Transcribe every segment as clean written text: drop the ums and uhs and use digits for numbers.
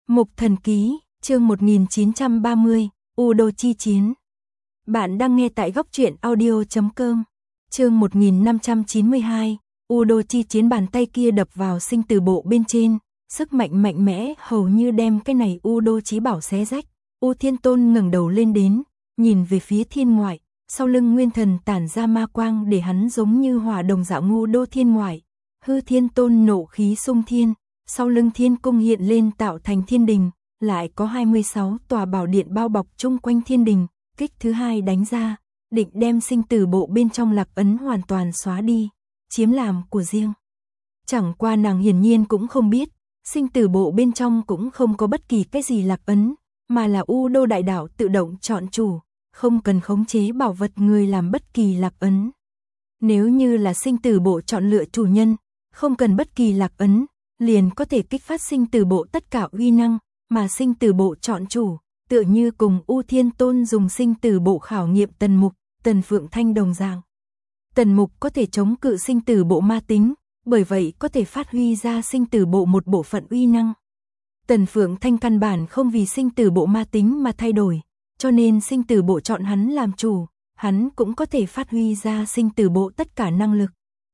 Mục Thần Ký, chương 1930, U Đô chi chiến. Bạn đang nghe tại góc truyện audio.com. Chương 1592, U Đô chi chiến. Bàn tay kia đập vào sinh tử bộ bên trên, sức mạnh mạnh mẽ hầu như đem cái này U Đô chí bảo xé rách. U Thiên Tôn ngẩng đầu lên đến, nhìn về phía thiên ngoại, sau lưng nguyên thần tản ra ma quang để hắn giống như hỏa đồng dạng U Đô thiên ngoại. Hư Thiên Tôn nộ khí xung thiên, sau lưng thiên cung hiện lên tạo thành thiên đình, lại có 26 tòa bảo điện bao bọc chung quanh thiên đình, kích thứ hai đánh ra, định đem sinh tử bộ bên trong lạc ấn hoàn toàn xóa đi, chiếm làm của riêng. Chẳng qua nàng hiển nhiên cũng không biết, sinh tử bộ bên trong cũng không có bất kỳ cái gì lạc ấn, mà là U Đô đại đảo tự động chọn chủ, không cần khống chế bảo vật người làm bất kỳ lạc ấn. Nếu như là sinh tử bộ chọn lựa chủ nhân, không cần bất kỳ lạc ấn, liền có thể kích phát sinh tử bộ tất cả uy năng, mà sinh tử bộ chọn chủ, tựa như cùng U Thiên Tôn dùng sinh tử bộ khảo nghiệm Tần Mục, Tần Phượng Thanh đồng dạng. Tần Mục có thể chống cự sinh tử bộ ma tính, bởi vậy có thể phát huy ra sinh tử bộ một bộ phận uy năng. Tần Phượng Thanh căn bản không vì sinh tử bộ ma tính mà thay đổi, cho nên sinh tử bộ chọn hắn làm chủ, hắn cũng có thể phát huy ra sinh tử bộ tất cả năng lực.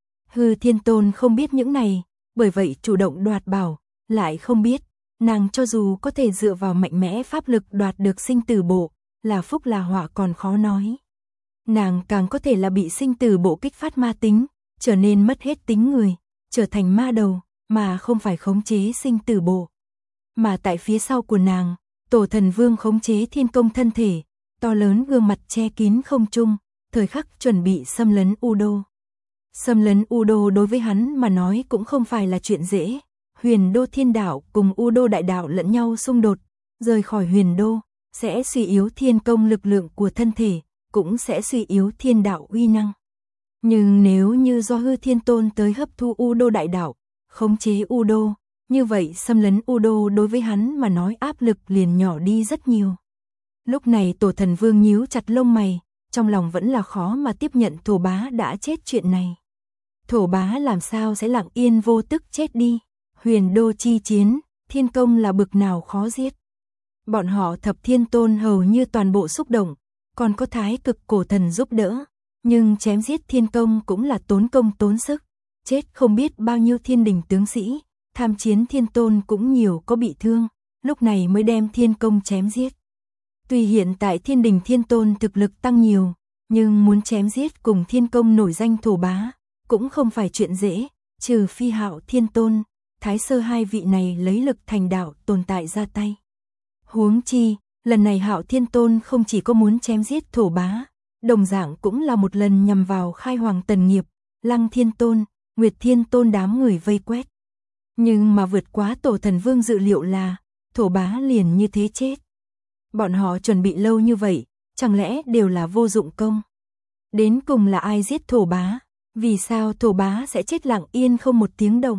Hư Thiên Tôn không biết những này, bởi vậy chủ động đoạt bảo, lại không biết, nàng cho dù có thể dựa vào mạnh mẽ pháp lực đoạt được sinh tử bộ, là phúc là họa còn khó nói. Nàng càng có thể là bị sinh tử bộ kích phát ma tính, trở nên mất hết tính người, trở thành ma đầu, mà không phải khống chế sinh tử bộ. Mà tại phía sau của nàng, Tổ Thần Vương khống chế thiên công thân thể, to lớn gương mặt che kín không trung, thời khắc chuẩn bị xâm lấn U Đô. Xâm lấn U Đô đối với hắn mà nói cũng không phải là chuyện dễ. Huyền Đô thiên đảo cùng U Đô đại đảo lẫn nhau xung đột, rời khỏi Huyền Đô, sẽ suy yếu thiên công lực lượng của thân thể, cũng sẽ suy yếu thiên đạo uy năng. Nhưng nếu như do Hư Thiên Tôn tới hấp thu U Đô đại đảo, khống chế U Đô, như vậy xâm lấn U Đô đối với hắn mà nói áp lực liền nhỏ đi rất nhiều. Lúc này Tổ Thần Vương nhíu chặt lông mày, trong lòng vẫn là khó mà tiếp nhận Thổ Bá đã chết chuyện này. Thổ Bá làm sao sẽ lặng yên vô tức chết đi? Huyền Đô chi chiến, thiên công là bực nào khó giết. Bọn họ Thập Thiên Tôn hầu như toàn bộ xúc động, còn có Thái Cực Cổ Thần giúp đỡ, nhưng chém giết thiên công cũng là tốn công tốn sức, chết không biết bao nhiêu thiên đình tướng sĩ, tham chiến thiên tôn cũng nhiều có bị thương, lúc này mới đem thiên công chém giết. Tuy hiện tại thiên đình thiên tôn thực lực tăng nhiều, nhưng muốn chém giết cùng thiên công nổi danh Thổ Bá, cũng không phải chuyện dễ, trừ phi Hạo Thiên Tôn, Thái Sơ hai vị này lấy lực thành đạo tồn tại ra tay. Huống chi, lần này Hạo Thiên Tôn không chỉ có muốn chém giết Thổ Bá, đồng dạng cũng là một lần nhằm vào Khai Hoàng Tần Nghiệp, Lăng Thiên Tôn, Nguyệt Thiên Tôn đám người vây quét. Nhưng mà vượt quá Tổ Thần Vương dự liệu là, Thổ Bá liền như thế chết. Bọn họ chuẩn bị lâu như vậy, chẳng lẽ đều là vô dụng công? Đến cùng là ai giết Thổ Bá? Vì sao Thổ Bá sẽ chết lặng yên không một tiếng động?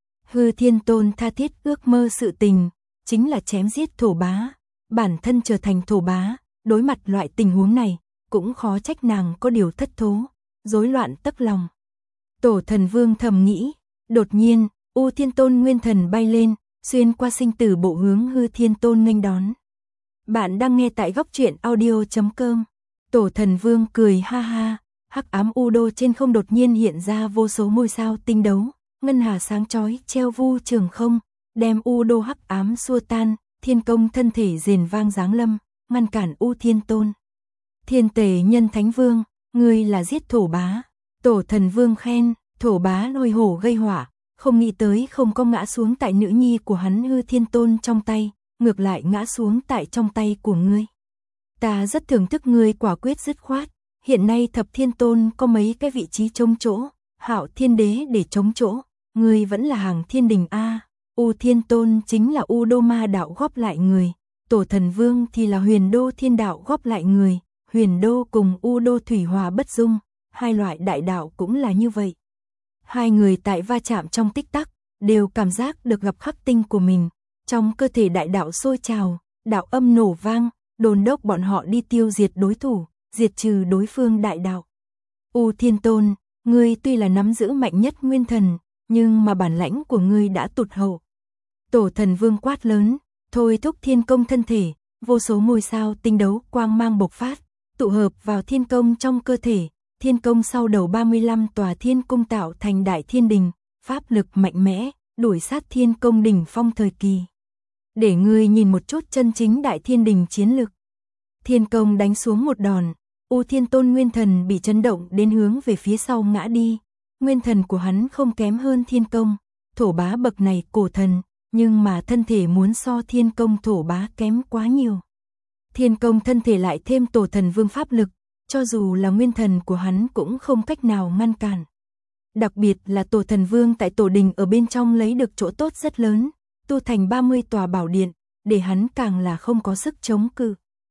Hư Thiên Tôn tha thiết ước mơ sự tình, chính là chém giết Thổ Bá, bản thân trở thành Thổ Bá, đối mặt loại tình huống này, cũng khó trách nàng có điều thất thố, rối loạn tấc lòng. Tổ Thần Vương thầm nghĩ, đột nhiên, U Thiên Tôn nguyên thần bay lên, xuyên qua sinh tử bộ hướng Hư Thiên Tôn nghênh đón. Bạn đang nghe tại góc truyện audio.com. Tổ Thần Vương cười ha ha, hắc ám U Đô trên không đột nhiên hiện ra vô số ngôi sao tinh đấu, ngân hà sáng chói treo vu trường không, đem U Đô hắc ám xua tan, thiên công thân thể rền vang giáng lâm, ngăn cản U Thiên Tôn. Thiên Tề Nhân Thánh Vương, ngươi là giết Thổ Bá. Tổ Thần Vương khen, Thổ Bá lôi hổ gây hỏa, không nghĩ tới không có ngã xuống tại nữ nhi của hắn Hư Thiên Tôn trong tay, ngược lại ngã xuống tại trong tay của ngươi. Ta rất thưởng thức ngươi quả quyết dứt khoát, hiện nay Thập Thiên Tôn có mấy cái vị trí trống chỗ, Hạo Thiên Đế để trống chỗ, ngươi vẫn là hàng thiên đình a. U Thiên Tôn chính là U Đô ma đạo góp lại người, Tổ Thần Vương thì là Huyền Đô thiên đạo góp lại người, Huyền Đô cùng U Đô thủy hòa bất dung, hai loại đại đạo cũng là như vậy. Hai người tại va chạm trong tích tắc, đều cảm giác được gặp khắc tinh của mình, trong cơ thể đại đạo sôi trào, đạo âm nổ vang, đồn đốc bọn họ đi tiêu diệt đối thủ, diệt trừ đối phương đại đạo. U Thiên Tôn, ngươi tuy là nắm giữ mạnh nhất nguyên thần, nhưng mà bản lãnh của ngươi đã tụt hậu. Tổ Thần Vương quát lớn, thôi thúc thiên công thân thể, vô số ngôi sao tinh đấu quang mang bộc phát, tụ hợp vào thiên công trong cơ thể, thiên công sau đầu 35 tòa thiên cung tạo thành đại thiên đình, pháp lực mạnh mẽ, đuổi sát thiên công đỉnh phong thời kỳ. Để ngươi nhìn một chút chân chính đại thiên đình chiến lực. Thiên công đánh xuống một đòn, U Thiên Tôn nguyên thần bị chấn động đến hướng về phía sau ngã đi. Nguyên thần của hắn không kém hơn thiên công, thổ bá bậc này cổ thần, nhưng mà thân thể muốn so thiên công thổ bá kém quá nhiều. Thiên công thân thể lại thêm tổ thần vương pháp lực, cho dù là nguyên thần của hắn cũng không cách nào ngăn cản. Đặc biệt là tổ thần vương tại tổ đình ở bên trong lấy được chỗ tốt rất lớn, tu thành 30 tòa bảo điện, để hắn càng là không có sức chống cự.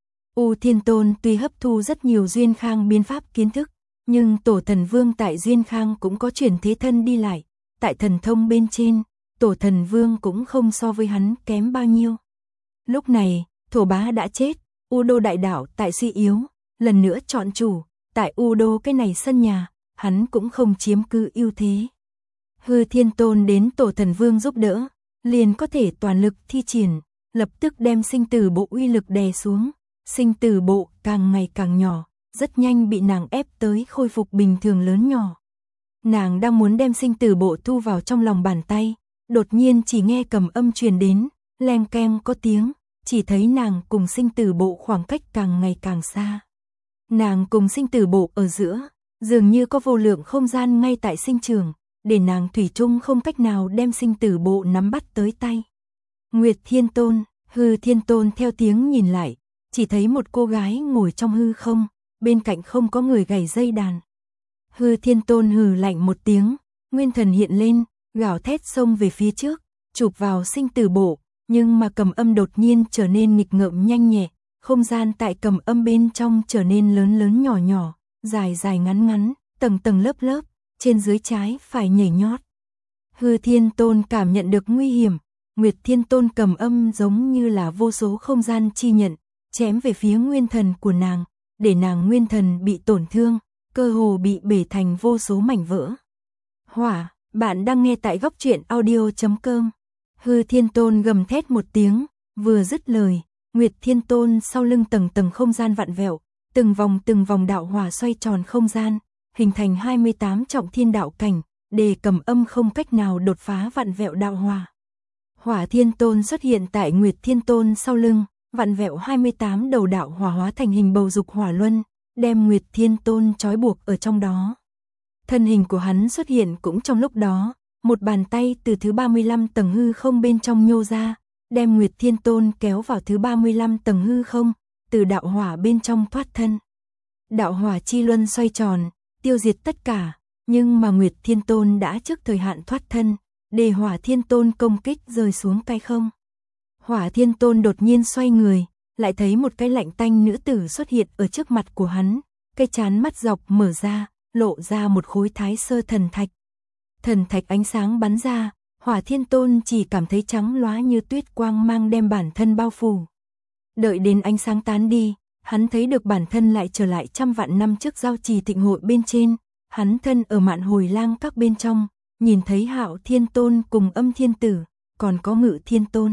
U Thiên Tôn tuy hấp thu rất nhiều Duyên Khang biến pháp kiến thức, nhưng tổ thần vương tại Duyên Khang cũng có chuyển thế thân đi lại, tại thần thông bên trên, tổ thần vương cũng không so với hắn kém bao nhiêu. Lúc này, thổ bá đã chết, U Đô đại đảo tại suy yếu, lần nữa chọn chủ, tại U Đô cái này sân nhà, hắn cũng không chiếm cứ ưu thế. Hư Thiên Tôn đến tổ thần vương giúp đỡ, liền có thể toàn lực thi triển, lập tức đem sinh tử bộ uy lực đè xuống, sinh tử bộ càng ngày càng nhỏ, rất nhanh bị nàng ép tới khôi phục bình thường lớn nhỏ. Nàng đang muốn đem sinh tử bộ thu vào trong lòng bàn tay, đột nhiên chỉ nghe cầm âm truyền đến, leng keng có tiếng, chỉ thấy nàng cùng sinh tử bộ khoảng cách càng ngày càng xa. Nàng cùng sinh tử bộ ở giữa, dường như có vô lượng không gian ngay tại sinh trường, để nàng thủy chung không cách nào đem sinh tử bộ nắm bắt tới tay. Nguyệt Thiên Tôn, Hư Thiên Tôn theo tiếng nhìn lại, chỉ thấy một cô gái ngồi trong hư không, bên cạnh không có người gảy dây đàn. Hư Thiên Tôn hừ lạnh một tiếng, nguyên thần hiện lên, gào thét xông về phía trước, chụp vào sinh tử bộ, nhưng mà cầm âm đột nhiên trở nên nghịch ngợm nhanh nhẹ, không gian tại cầm âm bên trong trở nên lớn lớn nhỏ nhỏ, dài dài ngắn ngắn, tầng tầng lớp lớp, trên dưới trái phải nhảy nhót. Hư Thiên Tôn cảm nhận được nguy hiểm, Nguyệt Thiên Tôn cầm âm giống như là vô số không gian chi nhận, chém về phía nguyên thần của nàng, để nàng nguyên thần bị tổn thương, cơ hồ bị bể thành vô số mảnh vỡ. Hỏa, bạn đang nghe tại góc truyện audio.com. Hư Thiên Tôn gầm thét một tiếng, vừa dứt lời, Nguyệt Thiên Tôn sau lưng tầng tầng không gian vặn vẹo, từng vòng đạo hỏa xoay tròn không gian, hình thành 28 trọng thiên đạo cảnh, để cầm âm không cách nào đột phá vặn vẹo đạo hỏa. Hỏa Thiên Tôn xuất hiện tại Nguyệt Thiên Tôn sau lưng, vặn vẹo 28 đầu đạo hỏa hóa thành hình bầu dục hỏa luân, đem Nguyệt Thiên Tôn trói buộc ở trong đó. Thân hình của hắn xuất hiện cũng trong lúc đó, một bàn tay từ thứ 35 tầng hư không bên trong nhô ra, đem Nguyệt Thiên Tôn kéo vào thứ 35 tầng hư không, từ đạo hỏa bên trong thoát thân. Đạo hỏa chi luân xoay tròn, tiêu diệt tất cả, nhưng mà Nguyệt Thiên Tôn đã trước thời hạn thoát thân, để Hỏa Thiên Tôn công kích rơi xuống cái không. Hỏa Thiên Tôn đột nhiên xoay người, lại thấy một cái lạnh tanh nữ tử xuất hiện ở trước mặt của hắn, cái trán mắt dọc mở ra, lộ ra một khối thái sơ thần thạch. Thần thạch ánh sáng bắn ra, Hỏa Thiên Tôn chỉ cảm thấy trắng lóa như tuyết quang mang đem bản thân bao phủ. Đợi đến ánh sáng tán đi, hắn thấy được bản thân lại trở lại trăm vạn năm trước giao trì thịnh hội bên trên, hắn thân ở Mạn Hồi Lang các bên trong, nhìn thấy Hạo Thiên Tôn cùng Âm Thiên Tử, còn có Ngự Thiên Tôn.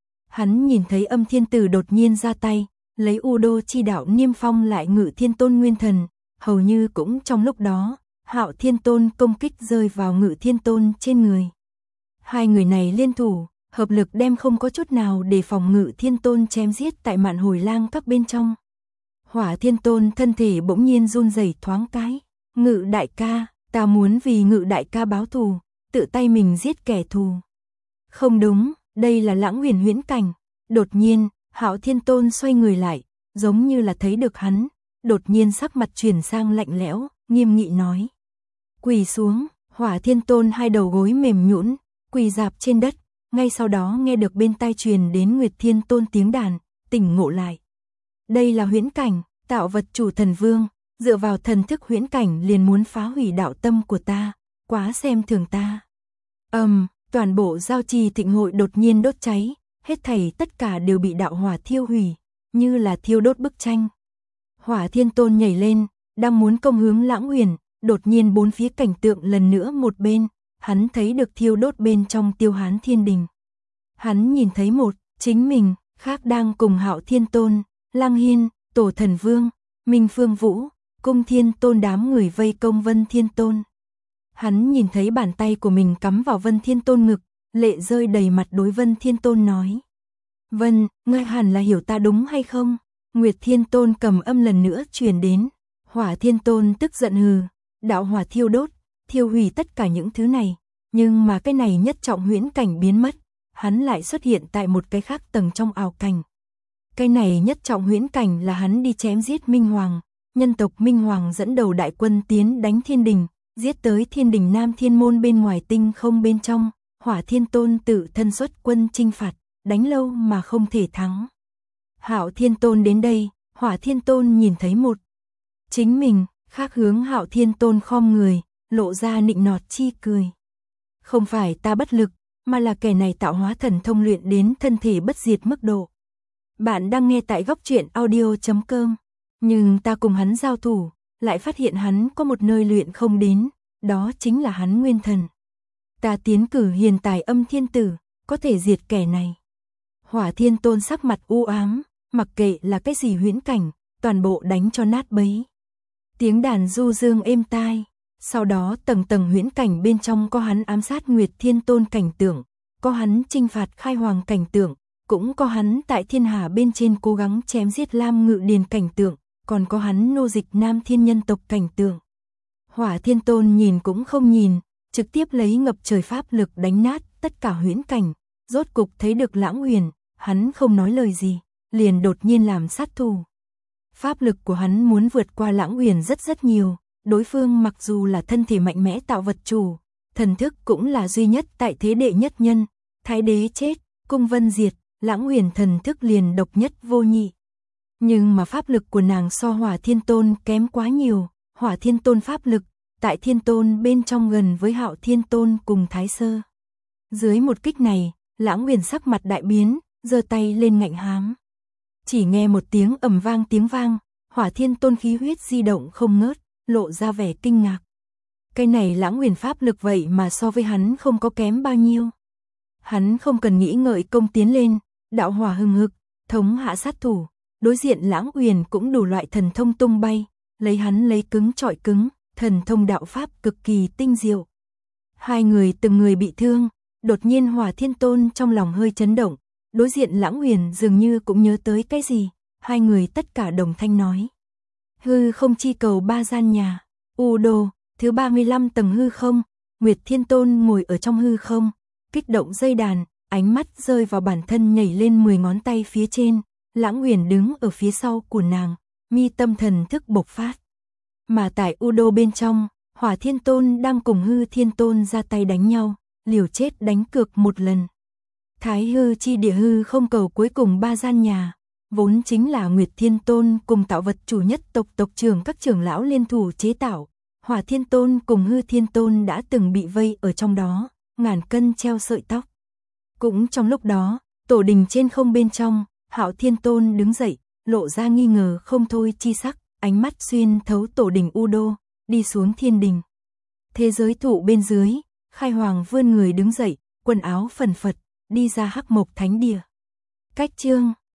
Hắn nhìn thấy Âm Thiên Tử đột nhiên ra tay, lấy U Đô chi đạo niêm phong lại Ngự Thiên Tôn nguyên thần, hầu như cũng trong lúc đó, Hạo Thiên Tôn công kích rơi vào Ngự Thiên Tôn trên người. Hai người này liên thủ, hợp lực đem không có chút nào để phòng Ngự Thiên Tôn chém giết tại Mạn Hồi Lang các bên trong. Hỏa Thiên Tôn thân thể bỗng nhiên run rẩy thoáng cái, Ngự đại ca, ta muốn vì Ngự đại ca báo thù, tự tay mình giết kẻ thù. Không đúng, đây là Lãng Huyền huyễn cảnh. Đột nhiên, Hạo Thiên Tôn xoay người lại, giống như là thấy được hắn, đột nhiên sắc mặt chuyển sang lạnh lẽo, nghiêm nghị nói: "Quỳ xuống." Hỏa Thiên Tôn hai đầu gối mềm nhũn, quỳ rạp trên đất, ngay sau đó nghe được bên tai truyền đến Nguyệt Thiên Tôn tiếng đàn, tỉnh ngộ lại. Đây là huyễn cảnh, tạo vật chủ thần vương, dựa vào thần thức huyễn cảnh liền muốn phá hủy đạo tâm của ta, quá xem thường ta. Toàn bộ giao trì thịnh hội đột nhiên đốt cháy, hết thảy tất cả đều bị đạo hỏa thiêu hủy, như là thiêu đốt bức tranh. Hỏa Thiên Tôn nhảy lên, đang muốn công hướng Lãng Huyền, đột nhiên bốn phía cảnh tượng lần nữa một bên, hắn thấy được thiêu đốt bên trong Tiêu Hán Thiên Đình. Hắn nhìn thấy một Chính mình, khác đang cùng Hạo Thiên Tôn, Lăng Hiên, Tổ Thần Vương, Minh Phương Vũ, Cung Thiên Tôn đám người vây công Vân Thiên Tôn. Hắn nhìn thấy bàn tay của mình cắm vào Vân Thiên Tôn ngực, lệ rơi đầy mặt đối Vân Thiên Tôn nói. Vân, ngươi hẳn là hiểu ta đúng hay không? Nguyệt Thiên Tôn cầm âm lần nữa truyền đến. Hỏa Thiên Tôn tức giận hừ, đạo hỏa thiêu đốt, thiêu hủy tất cả những thứ này. Nhưng mà cái này nhất trọng huyễn cảnh biến mất, hắn lại xuất hiện tại một cái khác tầng trong ảo cảnh. Cái này nhất trọng huyễn cảnh là hắn đi chém giết Minh Hoàng, nhân tộc Minh Hoàng dẫn đầu đại quân tiến đánh Thiên Đình, giết tới Thiên Đình Nam Thiên Môn bên ngoài tinh không bên trong, Hỏa Thiên Tôn tự thân xuất quân chinh phạt, đánh lâu mà không thể thắng. Hạo Thiên Tôn đến đây, Hỏa Thiên Tôn nhìn thấy một chính mình, khác hướng Hạo Thiên Tôn khom người, lộ ra nịnh nọt chi cười. Không phải ta bất lực, mà là kẻ này tạo hóa thần thông luyện đến thân thể bất diệt mức độ. Bạn đang nghe tại góc truyện audio.com, nhưng ta cùng hắn giao thủ, lại phát hiện hắn có một nơi luyện không đến, đó chính là hắn nguyên thần. Ta tiến cử hiền tài Âm Thiên Tử, có thể diệt kẻ này. Hỏa Thiên Tôn sắc mặt u ám, mặc kệ là cái gì huyễn cảnh, toàn bộ đánh cho nát bấy. Tiếng đàn du dương êm tai, sau đó tầng tầng huyễn cảnh bên trong có hắn ám sát Nguyệt Thiên Tôn cảnh tượng, có hắn chinh phạt Khai Hoàng cảnh tượng, cũng có hắn tại thiên hà bên trên cố gắng chém giết Lam Ngự Điền cảnh tượng, còn có hắn nô dịch Nam Thiên nhân tộc cảnh tượng. Hỏa Thiên Tôn nhìn cũng không nhìn, trực tiếp lấy ngập trời pháp lực đánh nát tất cả huyễn cảnh, rốt cục thấy được Lãng Huyền, hắn không nói lời gì, liền đột nhiên làm sát thủ. Pháp lực của hắn muốn vượt qua Lãng Huyền rất nhiều, đối phương mặc dù là thân thể mạnh mẽ tạo vật chủ, thần thức cũng là duy nhất tại thế đệ nhất nhân, Thái Đế chết, Cung Vân diệt, Lãng Huyền thần thức liền độc nhất vô nhị. Nhưng mà pháp lực của nàng so Hỏa Thiên Tôn kém quá nhiều, Hỏa Thiên Tôn pháp lực, tại Thiên Tôn bên trong gần với Hạo Thiên Tôn cùng Thái Sơ. Dưới một kích này, Lãng Huyền sắc mặt đại biến, giơ tay lên ngạnh hám. Chỉ nghe một tiếng ầm vang tiếng vang, Hỏa Thiên Tôn khí huyết di động không ngớt, lộ ra vẻ kinh ngạc. Cái này Lãng Huyền pháp lực vậy mà so với hắn không có kém bao nhiêu. Hắn không cần nghĩ ngợi công tiến lên, đạo hỏa hừng hực, thống hạ sát thủ, đối diện Lãng Huyền cũng đủ loại thần thông tung bay, lấy hắn lấy cứng chọi cứng, thần thông đạo pháp cực kỳ tinh diệu. Hai người từng người bị thương, đột nhiên Hỏa Thiên Tôn trong lòng hơi chấn động, đối diện Lãng Huyền dường như cũng nhớ tới cái gì, hai người tất cả đồng thanh nói. Hư không chi cầu ba gian nhà, U Đô, thứ 35 tầng hư không, Nguyệt Thiên Tôn ngồi ở trong hư không, kích động dây đàn, ánh mắt rơi vào bản thân nhảy lên 10 ngón tay phía trên, Lãng Huyền đứng ở phía sau của nàng, mi tâm thần thức bộc phát. Mà tại U Đô bên trong, Hỏa Thiên Tôn đang cùng Hư Thiên Tôn ra tay đánh nhau, liều chết đánh cược một lần. Thái hư chi địa hư không cầu cuối cùng ba gian nhà, vốn chính là Nguyệt Thiên Tôn cùng tạo vật chủ nhất tộc tộc trưởng các trưởng lão liên thủ chế tạo. Hỏa Thiên Tôn cùng Hư Thiên Tôn đã từng bị vây ở trong đó, ngàn cân treo sợi tóc. Cũng trong lúc đó, tổ đình trên không bên trong, Hạo Thiên Tôn đứng dậy, lộ ra nghi ngờ không thôi chi sắc, ánh mắt xuyên thấu tổ đình U Đô, đi xuống thiên đình. Thế giới thụ bên dưới, Khai Hoàng vươn người đứng dậy, quần áo phần phật, đi ra Hắc Mộc Thánh Địa. Cách chương